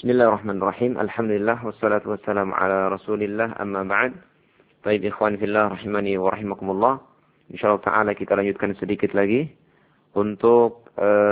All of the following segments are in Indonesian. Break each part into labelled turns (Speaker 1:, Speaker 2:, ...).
Speaker 1: Bismillahirrahmanirrahim. Alhamdulillah wassalatu wassalamu ala Rasulillah amma ba'd. Baik ikhwan fillah rahimani wa rahimakumullah. Insyaallah taala kita lanjutkan sedikit lagi untuk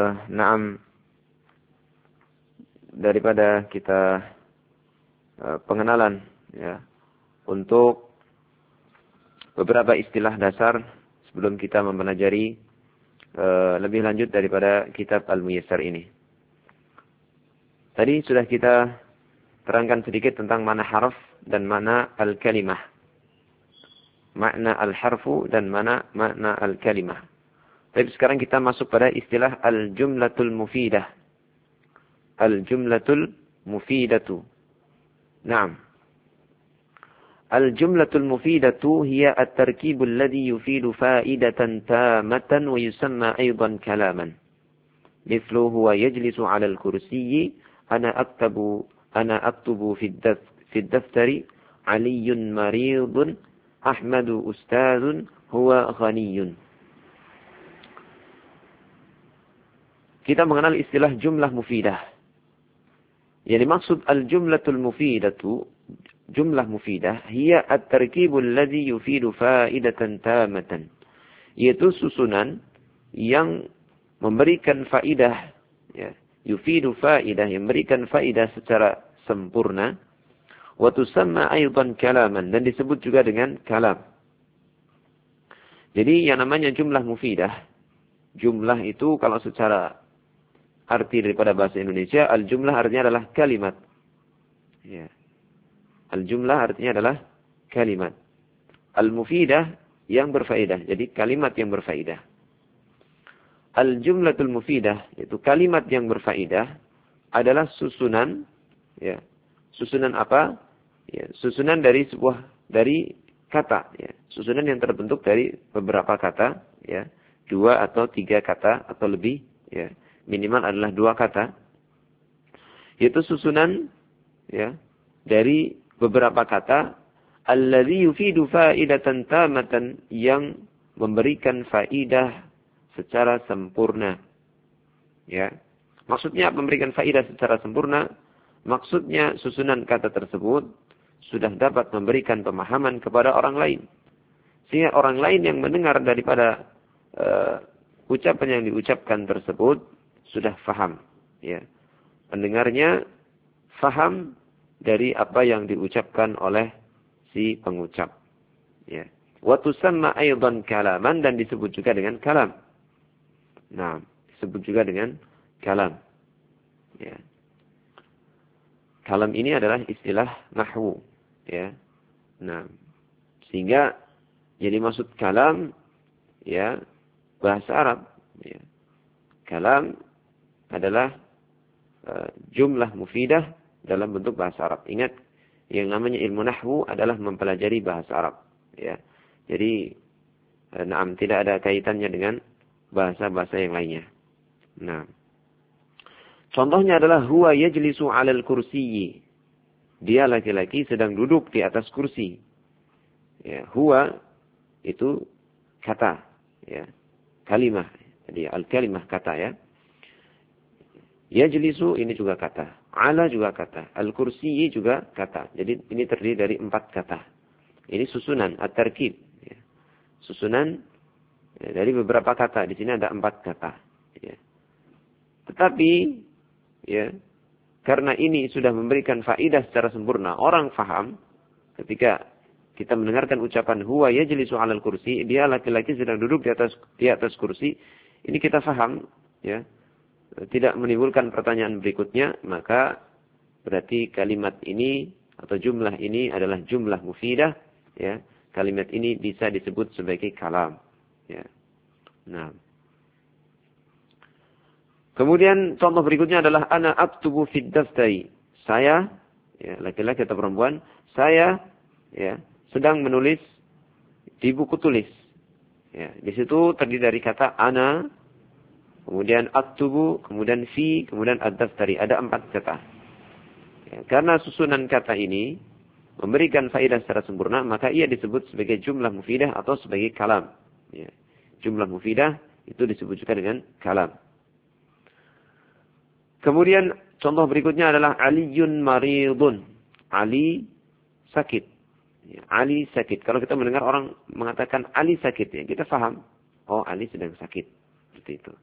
Speaker 1: daripada kita pengenalan ya untuk beberapa istilah dasar sebelum kita mempelajari lebih lanjut daripada kitab Al-Muyassar ini. Tadi sudah kita terangkan sedikit tentang mana harf dan mana al-kalimah. Makna al-harfu dan mana makna al-kalimah. Tapi sekarang kita masuk pada istilah al-jumlatul mufidah. Al-jumlatul mufidatu. Naam. Al-jumlatul mufidatu hiya at-tarkibul ladhi yufidu fa'idatan tamatan wa yusamma aydan kalaman. Mithlu huwa yajlisu 'ala al-kursiyyi ana aktubu fi ad-daftari Aliyun maridun Ahmadu ustadun huwa ghaniyun. Kita mengenal istilah jumlah mufidah. Yang dimaksud al-jumlatul mufidatu, jumlah mufidah, hiya at-tarkibul ladzi yufidu fa'idatan tamatan. Yaitu susunan yang memberikan faidah, ya, yufidu faidah, yang memberikan faidah secara sempurna. Wa tusamma aidan kalaman, dan disebut juga dengan kalam. Jadi yang namanya jumlah mufidah, jumlah itu kalau secara arti daripada bahasa Indonesia, al-jumlah artinya adalah kalimat. Ya. Al-jumlah artinya adalah kalimat. Al-mufidah yang berfaedah, jadi kalimat yang berfaedah. Al-jumlatul mufidah, yaitu kalimat yang berfaedah, adalah susunan, ya. Susunan apa? Ya, susunan dari kata, ya. Susunan yang terbentuk dari beberapa kata, ya. 2 atau 3 kata atau lebih, ya. Minimal adalah 2 kata. Yaitu susunan, ya, dari beberapa kata, alladzi yufidu fa'idatan tamatan, yang memberikan faidah secara sempurna. Ya. Maksudnya memberikan faidah secara sempurna, maksudnya susunan kata tersebut sudah dapat memberikan pemahaman kepada orang lain. Sehingga orang lain yang mendengar daripada ucapan yang diucapkan tersebut sudah faham. Ya. Pendengarnya faham dari apa yang diucapkan oleh si pengucap. Ya. Wa tusamma aidan kalaman, dan disebut juga dengan kalam. Nah, disebut juga dengan kalam. Ya. Kalam ini adalah istilah nahwu, ya. Nah, sehingga jadi maksud kalam, ya, bahasa Arab, ya. Kalam adalah jumlah mufidah dalam bentuk bahasa Arab. Ingat, yang namanya ilmu nahwu adalah mempelajari bahasa Arab, ya. Jadi, tidak ada kaitannya dengan bahasa-bahasa yang lainnya. Nah, contohnya adalah huwa yajlisu 'alal kursiyyi. Dia laki-laki sedang duduk di atas kursi. Ya, huwa itu kata, ya. Kalimah. Jadi al-kalimah kata, ya. Yajlisu ini juga kata. 'Ala juga kata. Al-kursiyyi juga kata. Jadi ini terdiri dari 4 kata. Ini susunan at-tarkib, ya. Susunan dari beberapa kata. Di sini ada 4 kata. Ya. Tetapi, ya, karena ini sudah memberikan faidah secara sempurna, orang faham ketika kita mendengarkan ucapan huwa yajlisu 'alal kursi, dia laki-laki sedang duduk di atas kursi. Ini kita faham, ya. Tidak menimbulkan pertanyaan berikutnya, maka berarti kalimat ini atau jumlah ini adalah jumlah mufidah, ya. Kalimat ini bisa disebut sebagai kalam. Ya. Nah. Kemudian contoh berikutnya adalah ana aktubu fid daftari. Saya, ya, laki-laki atau perempuan, saya, ya, sedang menulis di buku tulis. Ya, di situ terdiri dari kata ana, kemudian aktubu, kemudian fi, kemudian ad-daftari. Ada 4 kata. Ya, karena susunan kata ini memberikan faedah secara sempurna, maka ia disebut sebagai jumlah mufidah atau sebagai kalam. Ya. Jumlah mufidah itu disebut juga dengan kalam. Kemudian contoh berikutnya adalah Aliyun maridun. Ali sakit. Ya, Ali sakit. Kalau kita mendengar orang mengatakan Ali sakit, ya, kita faham. Oh, Ali sedang sakit. Seperti itu.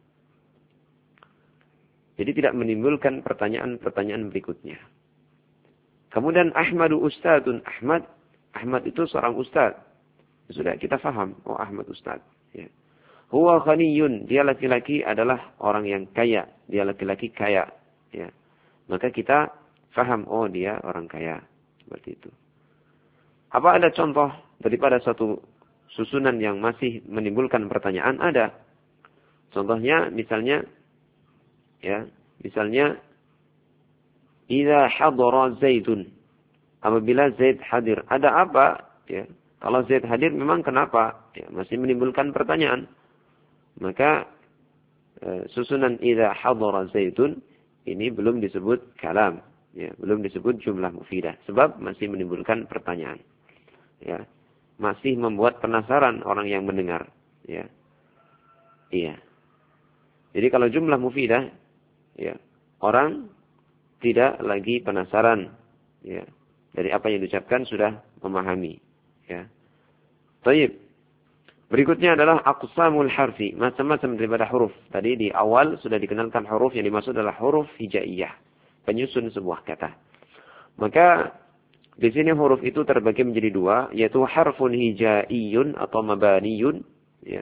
Speaker 1: Jadi tidak menimbulkan pertanyaan-pertanyaan berikutnya. Kemudian Ahmadu Ustadun. Ahmad itu seorang ustad. Sudah kita faham. Oh, Ahmad ustad. Ya. Huwa ghaniyun. Dia laki-laki adalah orang yang kaya. Dia laki-laki kaya. Ya. Maka kita faham. Oh, dia orang kaya. Seperti itu. Apa ada contoh daripada satu susunan yang masih menimbulkan pertanyaan? Ada. Contohnya misalnya, ya, misalnya idza hadara Zaidun. Apabila Zaid hadir, ada apa? Ya. Kalau Zaid hadir memang kenapa? Ya, masih menimbulkan pertanyaan. Maka susunan idza hadara Zaidun ini belum disebut kalam, ya, belum disebut jumlah mufidah sebab masih menimbulkan pertanyaan. Ya. Masih membuat penasaran orang yang mendengar, ya. Iya. Jadi kalau jumlah mufidah, ya, orang tidak lagi penasaran, ya, dari apa yang diucapkan sudah memahami, ya. Baik. Berikutnya adalah aqsamul harfi, macam-macam daripada huruf. Tadi di awal sudah dikenalkan huruf yang dimaksud adalah huruf hijaiyah, penyusun sebuah kata. Maka di sini huruf itu terbagi menjadi dua, yaitu harfun hijaiyun atau mabaniyun, ya.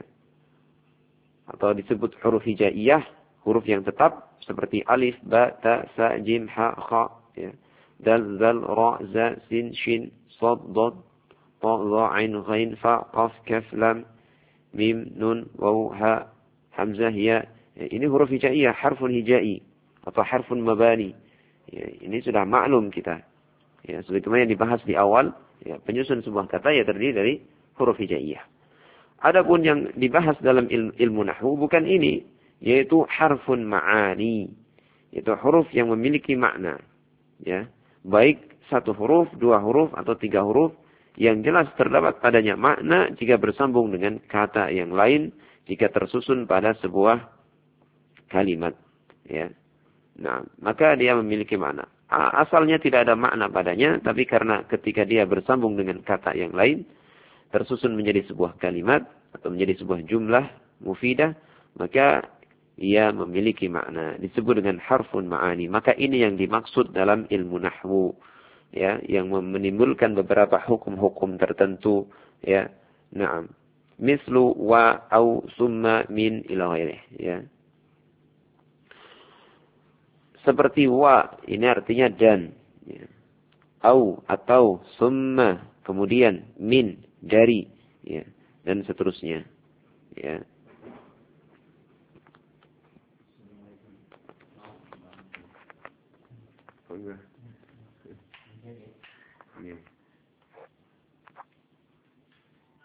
Speaker 1: Atau disebut huruf hijaiyah, huruf yang tetap seperti alif, ba, ta, sa, jim, ha, kha, ya. Dal, zal, ra, za, sin, shin, sad, dad, ta, za, ain, ghain, fa, qaf, kaf, lam, mim, nun, waw, ha, hamzah, ya. Ini huruf hijaiyah, harfun hijai atau harfun mabani. Ya, ini sudah maklum kita. Ya, sebagaimana yang dibahas di awal, ya, penyusun sebuah kata ya terdiri dari huruf hijaiyah. Adapun yang dibahas dalam ilmu nahwu bukan ini, yaitu harfun ma'ani. Itu huruf yang memiliki makna. Ya, baik satu huruf, dua huruf, atau tiga huruf, yang jelas terdapat padanya makna jika bersambung dengan kata yang lain, jika tersusun pada sebuah kalimat. Ya. Nah, maka dia memiliki makna. Asalnya tidak ada makna padanya, tapi karena ketika dia bersambung dengan kata yang lain, tersusun menjadi sebuah kalimat atau menjadi sebuah jumlah mufidah, maka ia memiliki makna. Disebut dengan harfun ma'ani. Maka ini yang dimaksud dalam ilmu nahwu, ya, yang menimbulkan beberapa hukum-hukum tertentu, ya. Naam. Mislu wa au summa min ila ghairih, ya. Seperti wa, ini artinya dan, ya. Au atau summa, kemudian min, dari, ya, dan seterusnya, ya. Oh,